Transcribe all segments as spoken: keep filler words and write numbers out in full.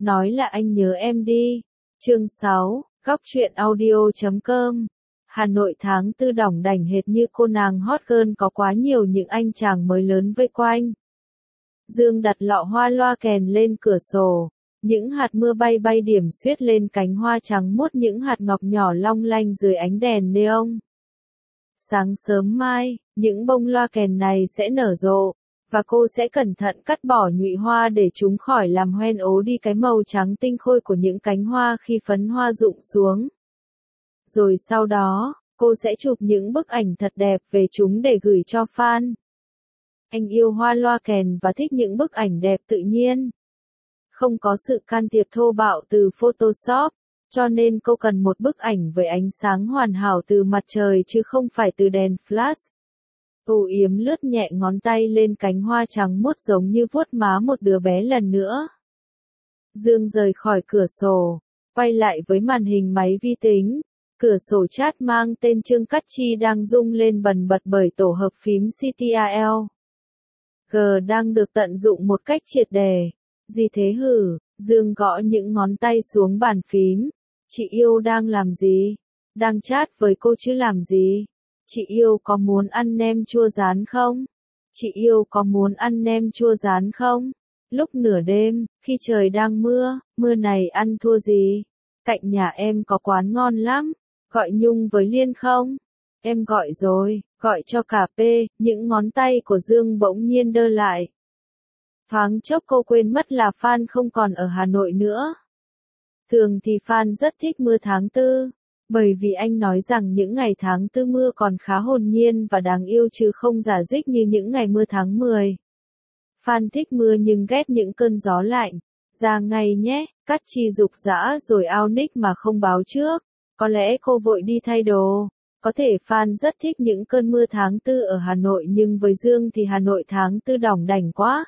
nói là anh nhớ em đi. Chương sáu, góc truyện audio chấm com. Hà Nội tháng tư đỏng đảnh hệt như cô nàng hot girl, có quá nhiều những anh chàng mới lớn vây quanh. Dương đặt lọ hoa loa kèn lên cửa sổ, những hạt mưa bay bay điểm xuyết lên cánh hoa trắng muốt, những hạt ngọc nhỏ long lanh dưới ánh đèn neon. Sáng sớm mai, những bông loa kèn này sẽ nở rộ, và cô sẽ cẩn thận cắt bỏ nhụy hoa để chúng khỏi làm hoen ố đi cái màu trắng tinh khôi của những cánh hoa khi phấn hoa rụng xuống. Rồi sau đó, cô sẽ chụp những bức ảnh thật đẹp về chúng để gửi cho fan. Anh yêu hoa loa kèn và thích những bức ảnh đẹp tự nhiên. Không có sự can thiệp thô bạo từ Photoshop, cho nên cô cần một bức ảnh với ánh sáng hoàn hảo từ mặt trời chứ không phải từ đèn flash. Âu Yếm lướt nhẹ ngón tay lên cánh hoa trắng muốt giống như vuốt má một đứa bé lần nữa. Dương rời khỏi cửa sổ, quay lại với màn hình máy vi tính. Cửa sổ chat mang tên Trương Cát Chi đang rung lên bần bật bởi tổ hợp phím xê tê rờ lờ. G đang được tận dụng một cách triệt đề. Gì thế hử? Dương gõ những ngón tay xuống bàn phím. Chị yêu đang làm gì? Đang chat với cô chứ làm gì? Chị yêu có muốn ăn nem chua rán không? Chị yêu có muốn ăn nem chua rán không? Lúc nửa đêm, khi trời đang mưa, mưa này ăn thua gì? Cạnh nhà em có quán ngon lắm. Gọi Nhung với Liên không? Em gọi rồi, gọi cho cả P. Những ngón tay của Dương bỗng nhiên đơ lại. Thoáng chốc cô quên mất là fan không còn ở Hà Nội nữa. Thường thì fan rất thích mưa tháng tư, bởi vì anh nói rằng những ngày tháng tư mưa còn khá hồn nhiên và đáng yêu chứ không rả rích như những ngày mưa tháng mười. Fan thích mưa nhưng ghét những cơn gió lạnh. Ra ngay nhé, Cát Chi rục rã rồi ao nick mà không báo trước. Có lẽ cô vội đi thay đồ. Có thể fan rất thích những cơn mưa tháng tư ở Hà Nội, nhưng với Dương thì Hà Nội tháng tư đỏng đảnh quá.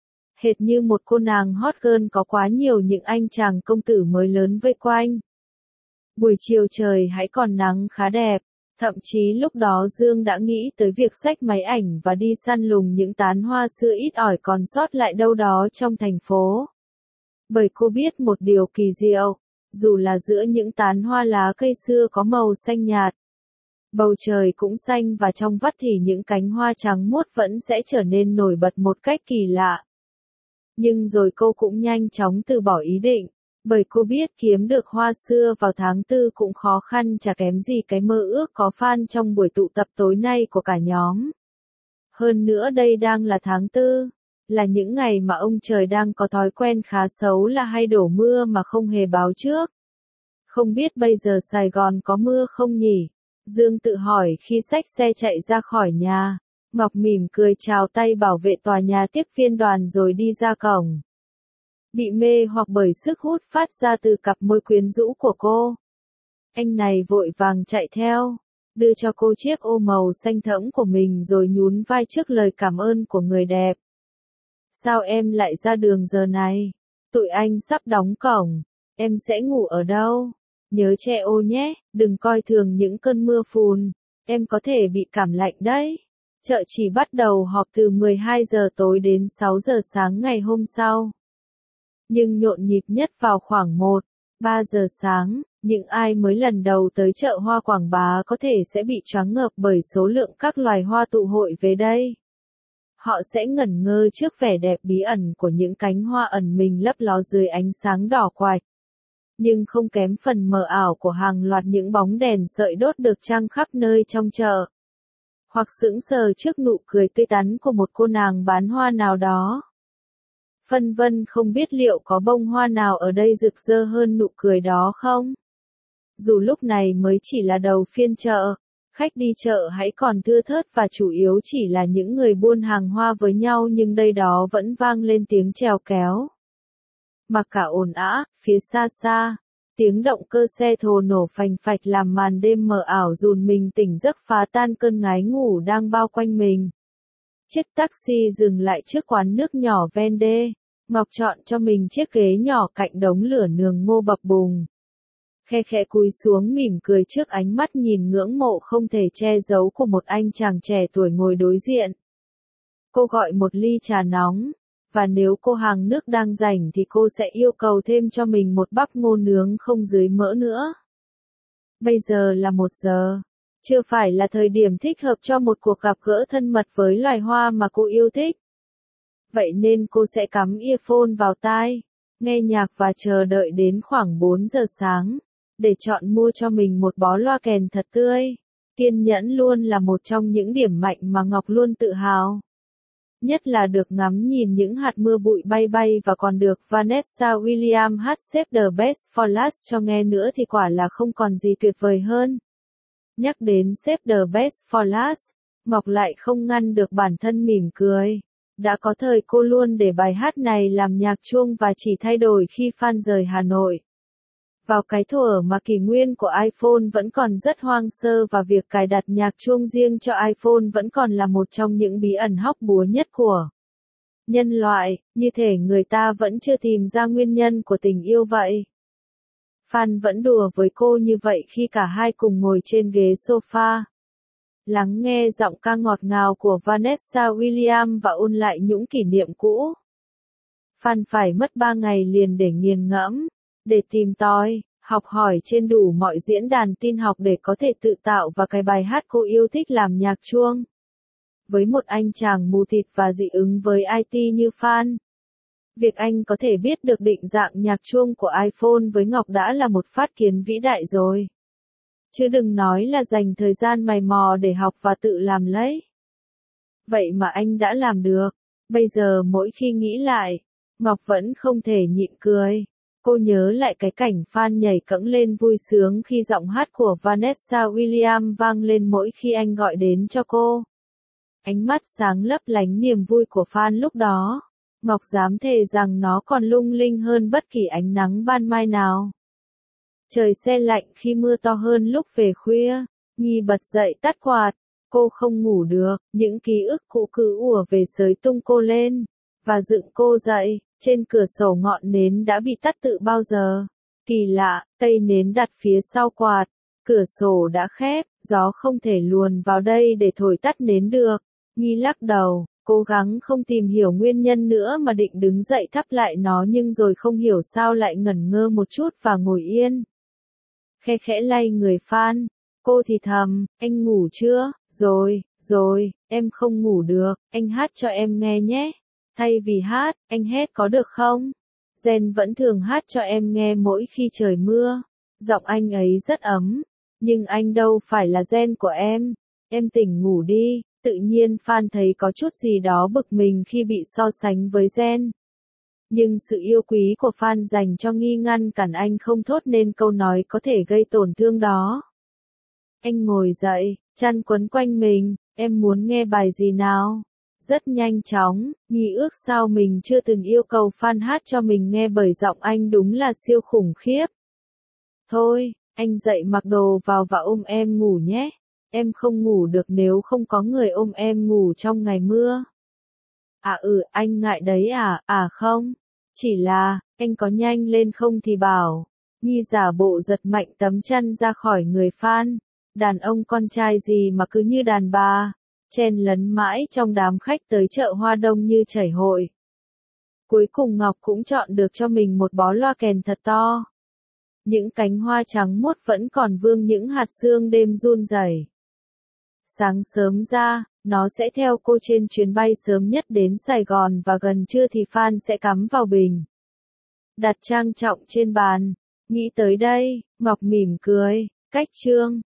Hệt như một cô nàng hot girl, có quá nhiều những anh chàng công tử mới lớn vây quanh. Buổi chiều trời hãy còn nắng khá đẹp. Thậm chí lúc đó Dương đã nghĩ tới việc xách máy ảnh và đi săn lùng những tán hoa xưa ít ỏi còn sót lại đâu đó trong thành phố. Bởi cô biết một điều kỳ diệu. Dù là giữa những tán hoa lá cây xưa có màu xanh nhạt, bầu trời cũng xanh và trong vắt thì những cánh hoa trắng muốt vẫn sẽ trở nên nổi bật một cách kỳ lạ. Nhưng rồi cô cũng nhanh chóng từ bỏ ý định, bởi cô biết kiếm được hoa xưa vào tháng tư cũng khó khăn chả kém gì cái mơ ước có fan trong buổi tụ tập tối nay của cả nhóm. Hơn nữa đây đang là tháng tư. Là những ngày mà ông trời đang có thói quen khá xấu là hay đổ mưa mà không hề báo trước. Không biết bây giờ Sài Gòn có mưa không nhỉ? Dương tự hỏi khi xách xe chạy ra khỏi nhà. Ngọc mỉm cười chào tay bảo vệ tòa nhà tiếp viên đoàn rồi đi ra cổng. Bị mê hoặc bởi sức hút phát ra từ cặp môi quyến rũ của cô. Anh này vội vàng chạy theo, đưa cho cô chiếc ô màu xanh thẫm của mình rồi nhún vai trước lời cảm ơn của người đẹp. Sao em lại ra đường giờ này? Tụi anh sắp đóng cổng. Em sẽ ngủ ở đâu? Nhớ che ô nhé, đừng coi thường những cơn mưa phùn. Em có thể bị cảm lạnh đấy. Chợ chỉ bắt đầu họp từ mười hai giờ tối đến sáu giờ sáng ngày hôm sau. Nhưng nhộn nhịp nhất vào khoảng một, ba giờ sáng, những ai mới lần đầu tới chợ hoa Quảng Bá có thể sẽ bị choáng ngợp bởi số lượng các loài hoa tụ hội về đây. Họ sẽ ngẩn ngơ trước vẻ đẹp bí ẩn của những cánh hoa ẩn mình lấp ló dưới ánh sáng đỏ quạch. Nhưng không kém phần mờ ảo của hàng loạt những bóng đèn sợi đốt được trăng khắp nơi trong chợ. Hoặc sững sờ trước nụ cười tươi tắn của một cô nàng bán hoa nào đó. Phân vân không biết liệu có bông hoa nào ở đây rực rỡ hơn nụ cười đó không? Dù lúc này mới chỉ là đầu phiên chợ. Khách đi chợ hãy còn thưa thớt và chủ yếu chỉ là những người buôn hàng hoa với nhau, nhưng đây đó vẫn vang lên tiếng chèo kéo. Mặc cả ồn ào, phía xa xa, tiếng động cơ xe thồ nổ phành phạch làm màn đêm mờ ảo dùn mình tỉnh giấc phá tan cơn ngái ngủ đang bao quanh mình. Chiếc taxi dừng lại trước quán nước nhỏ ven đê. Ngọc chọn cho mình chiếc ghế nhỏ cạnh đống lửa nướng ngô bập bùng. Khe khẽ cúi xuống mỉm cười trước ánh mắt nhìn ngưỡng mộ không thể che giấu của một anh chàng trẻ tuổi ngồi đối diện. Cô gọi một ly trà nóng, Và nếu cô hàng nước đang rảnh thì cô sẽ yêu cầu thêm cho mình một bắp ngô nướng không dưới mỡ nữa. Bây giờ là một giờ. Chưa phải là thời điểm thích hợp cho một cuộc gặp gỡ thân mật với loài hoa mà cô yêu thích. Vậy nên cô sẽ cắm earphone vào tai, nghe nhạc và chờ đợi đến khoảng bốn giờ sáng, để chọn mua cho mình một bó loa kèn thật tươi. Kiên nhẫn luôn là một trong những điểm mạnh mà Ngọc luôn tự hào. Nhất là được ngắm nhìn những hạt mưa bụi bay bay và còn được Vanessa Williams hát Save the Best for Last cho nghe nữa thì quả là không còn gì tuyệt vời hơn. Nhắc đến Save the Best for Last, Ngọc lại không ngăn được bản thân mỉm cười. Đã có thời cô luôn để bài hát này làm nhạc chuông và chỉ thay đổi khi fan rời Hà Nội. Vào cái thuở mà kỷ nguyên của iPhone vẫn còn rất hoang sơ và việc cài đặt nhạc chuông riêng cho iPhone vẫn còn là một trong những bí ẩn hóc búa nhất của nhân loại, như thể người ta vẫn chưa tìm ra nguyên nhân của tình yêu vậy. Fan vẫn đùa với cô như vậy khi cả hai cùng ngồi trên ghế sofa, lắng nghe giọng ca ngọt ngào của Vanessa Williams và ôn lại những kỷ niệm cũ. Fan phải mất ba ngày liền để nghiền ngẫm, để tìm tòi, học hỏi trên đủ mọi diễn đàn tin học để có thể tự tạo và cái bài hát cô yêu thích làm nhạc chuông. Với một anh chàng mù tịt và dị ứng với i tê như Fan, việc anh có thể biết được định dạng nhạc chuông của iPhone với Ngọc đã là một phát kiến vĩ đại rồi. Chứ đừng nói là dành thời gian mày mò để học và tự làm lấy. Vậy mà anh đã làm được. Bây giờ mỗi khi nghĩ lại, Ngọc vẫn không thể nhịn cười. Cô nhớ lại cái cảnh Fan nhảy cẫng lên vui sướng khi giọng hát của Vanessa Williams vang lên mỗi khi anh gọi đến cho cô. Ánh mắt sáng lấp lánh niềm vui của Fan lúc đó. Ngọc dám thề rằng nó còn lung linh hơn bất kỳ ánh nắng ban mai nào. Trời se lạnh khi mưa to hơn lúc về khuya, Nghi bật dậy tắt quạt, cô không ngủ được, những ký ức cũ cứ ùa về xới tung cô lên, và dựng cô dậy. Trên cửa sổ ngọn nến đã bị tắt từ bao giờ. Kỳ lạ, cây nến đặt phía sau quạt, cửa sổ đã khép, gió không thể luồn vào đây để thổi tắt nến được. Nghi lắc đầu, cố gắng không tìm hiểu nguyên nhân nữa mà định đứng dậy thắp lại nó nhưng rồi không hiểu sao lại ngẩn ngơ một chút và ngồi yên. Khe khẽ lay người Fan, cô thì thầm, anh ngủ chưa? Rồi, rồi, em không ngủ được, anh hát cho em nghe nhé. Thay vì hát, anh hét có được không? Jen vẫn thường hát cho em nghe mỗi khi trời mưa. Giọng anh ấy rất ấm. Nhưng anh đâu phải là Jen của em. Em tỉnh ngủ đi. Tự nhiên Fan thấy có chút gì đó bực mình khi bị so sánh với Jen. Nhưng sự yêu quý của Fan dành cho Nghi ngăn cản anh không thốt nên câu nói có thể gây tổn thương đó. Anh ngồi dậy, chăn quấn quanh mình. Em muốn nghe bài gì nào? Rất nhanh chóng, Nghi ước sao mình chưa từng yêu cầu Fan hát cho mình nghe bởi giọng anh đúng là siêu khủng khiếp. Thôi, anh dậy mặc đồ vào và ôm em ngủ nhé. Em không ngủ được nếu không có người ôm em ngủ trong ngày mưa. À ừ, anh ngại đấy à, à không. Chỉ là, anh có nhanh lên không thì bảo. Nghi giả bộ giật mạnh tấm chăn ra khỏi người Fan. Đàn ông con trai gì mà cứ như đàn bà. Chen lấn mãi trong đám khách tới chợ hoa đông như chảy hội. Cuối cùng Ngọc cũng chọn được cho mình một bó loa kèn thật to. Những cánh hoa trắng muốt vẫn còn vương những hạt sương đêm run rẩy. Sáng sớm ra, nó sẽ theo cô trên chuyến bay sớm nhất đến Sài Gòn và gần trưa thì Fan sẽ cắm vào bình. Đặt trang trọng trên bàn. Nghĩ tới đây, Ngọc mỉm cười. Cách chương